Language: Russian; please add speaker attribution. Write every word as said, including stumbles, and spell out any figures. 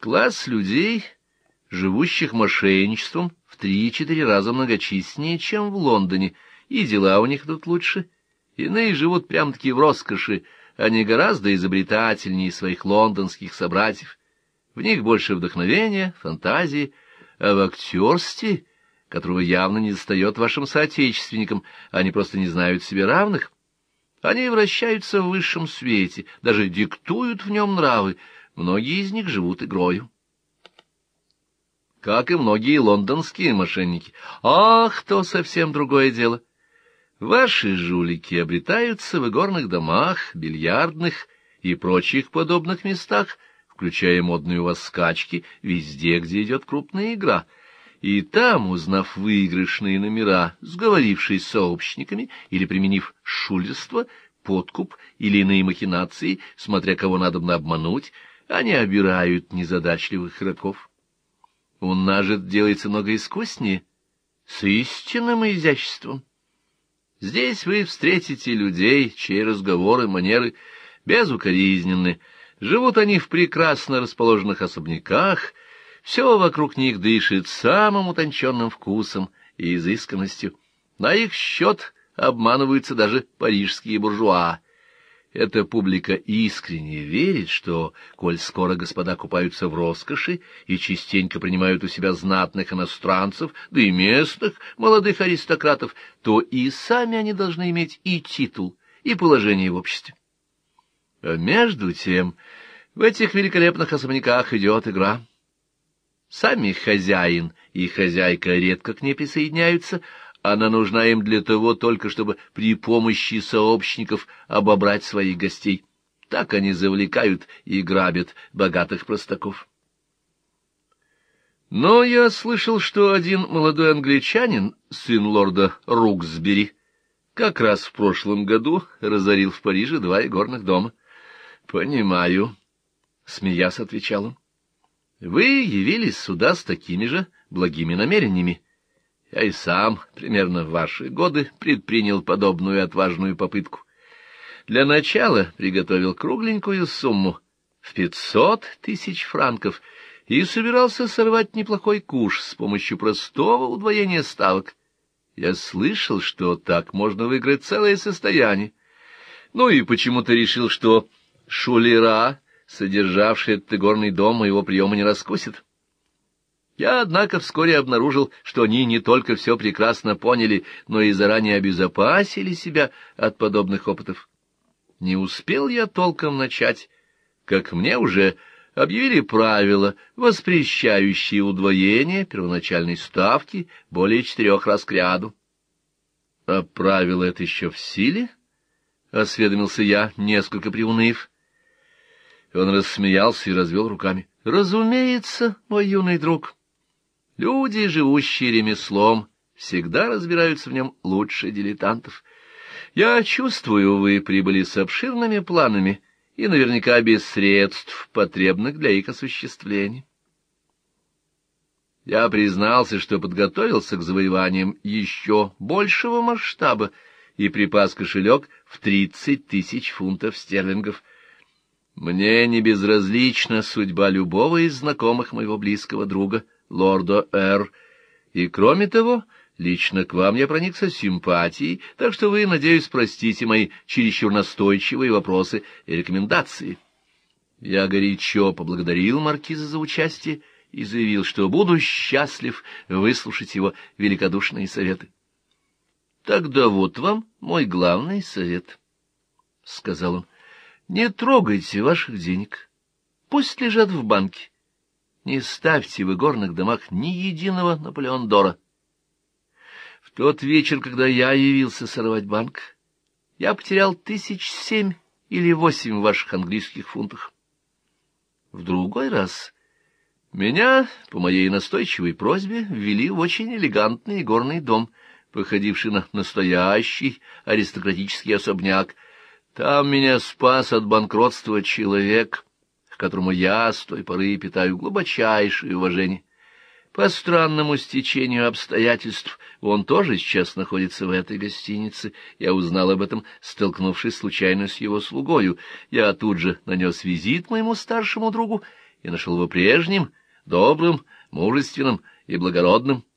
Speaker 1: Класс людей, живущих мошенничеством, в три-четыре раза многочисленнее, чем в Лондоне, и дела у них тут лучше. Иные живут прям-таки в роскоши, они гораздо изобретательнее своих лондонских собратьев. В них больше вдохновения, фантазии, а в актерстве, которого явно не достает вашим соотечественникам, они просто не знают себе равных. Они вращаются в высшем свете, даже диктуют в нем нравы, многие из них живут игрою. Как и многие лондонские мошенники. Ах, то совсем другое дело. Ваши жулики обретаются в игорных домах, бильярдных и прочих подобных местах, включая модные у вас скачки, везде, где идет крупная игра. И там, узнав выигрышные номера, сговорившись с сообщниками или применив шулерство, подкуп или иные махинации, смотря кого надобно обмануть, они обирают незадачливых игроков. У нас же делается много искуснее, с истинным изяществом. Здесь вы встретите людей, чьи разговоры, манеры безукоризненны. Живут они в прекрасно расположенных особняках, все вокруг них дышит самым утонченным вкусом и изысканностью. На их счет обманываются даже парижские буржуа. Эта публика искренне верит, что, коль скоро господа купаются в роскоши и частенько принимают у себя знатных иностранцев, да и местных молодых аристократов, то и сами они должны иметь и титул, и положение в обществе. А между тем в этих великолепных особняках идет игра. Сами хозяин и хозяйка редко к ней присоединяются, она нужна им для того только, чтобы при помощи сообщников обобрать своих гостей. Так они завлекают и грабят богатых простаков. Но я слышал, что один молодой англичанин, сын лорда Руксбери, как раз в прошлом году разорил в Париже два игорных дома. — Понимаю, — смеясь отвечал он. — Вы явились сюда с такими же благими намерениями. Я и сам, примерно в ваши годы, предпринял подобную отважную попытку. Для начала приготовил кругленькую сумму в пятьсот тысяч франков и собирался сорвать неплохой куш с помощью простого удвоения ставок. Я слышал, что так можно выиграть целое состояние. Ну и почему-то решил, что шулера, содержавшие этот игорный дом, моего приема не раскусит. Я, однако, вскоре обнаружил, что они не только все прекрасно поняли, но и заранее обезопасили себя от подобных опытов. Не успел я толком начать, как мне уже объявили правила, воспрещающие удвоение первоначальной ставки более четырех раз кряду. — А правило это еще в силе? — осведомился я, несколько приуныв. Он рассмеялся и развел руками. — Разумеется, мой юный друг. Люди, живущие ремеслом, всегда разбираются в нем лучше дилетантов. Я чувствую, вы прибыли с обширными планами и наверняка без средств, потребных для их осуществления. Я признался, что подготовился к завоеваниям еще большего масштаба и припас кошелек в тридцать тысяч фунтов стерлингов. Мне не безразлична судьба любого из знакомых моего близкого друга, лорда Р. И, кроме того, лично к вам я проникся симпатией, так что вы, надеюсь, простите мои чересчур настойчивые вопросы и рекомендации. Я горячо поблагодарил маркиза за участие и заявил, что буду счастлив выслушать его великодушные советы. — Тогда вот вам мой главный совет, — сказал он. — Не трогайте ваших денег, пусть лежат в банке. Не ставьте в игорных домах ни единого Наполеон Дора. В тот вечер, когда я явился сорвать банк, я потерял тысяч семь или восемь ваших английских фунтов. В другой раз меня, по моей настойчивой просьбе, ввели в очень элегантный игорный дом, походивший на настоящий аристократический особняк. Там меня спас от банкротства человек, к которому я с той поры питаю глубочайшее уважение. По странному стечению обстоятельств он тоже сейчас находится в этой гостинице. Я узнал об этом, столкнувшись случайно с его слугою. Я тут же нанес визит моему старшему другу и нашел его прежним, добрым, мужественным и благородным.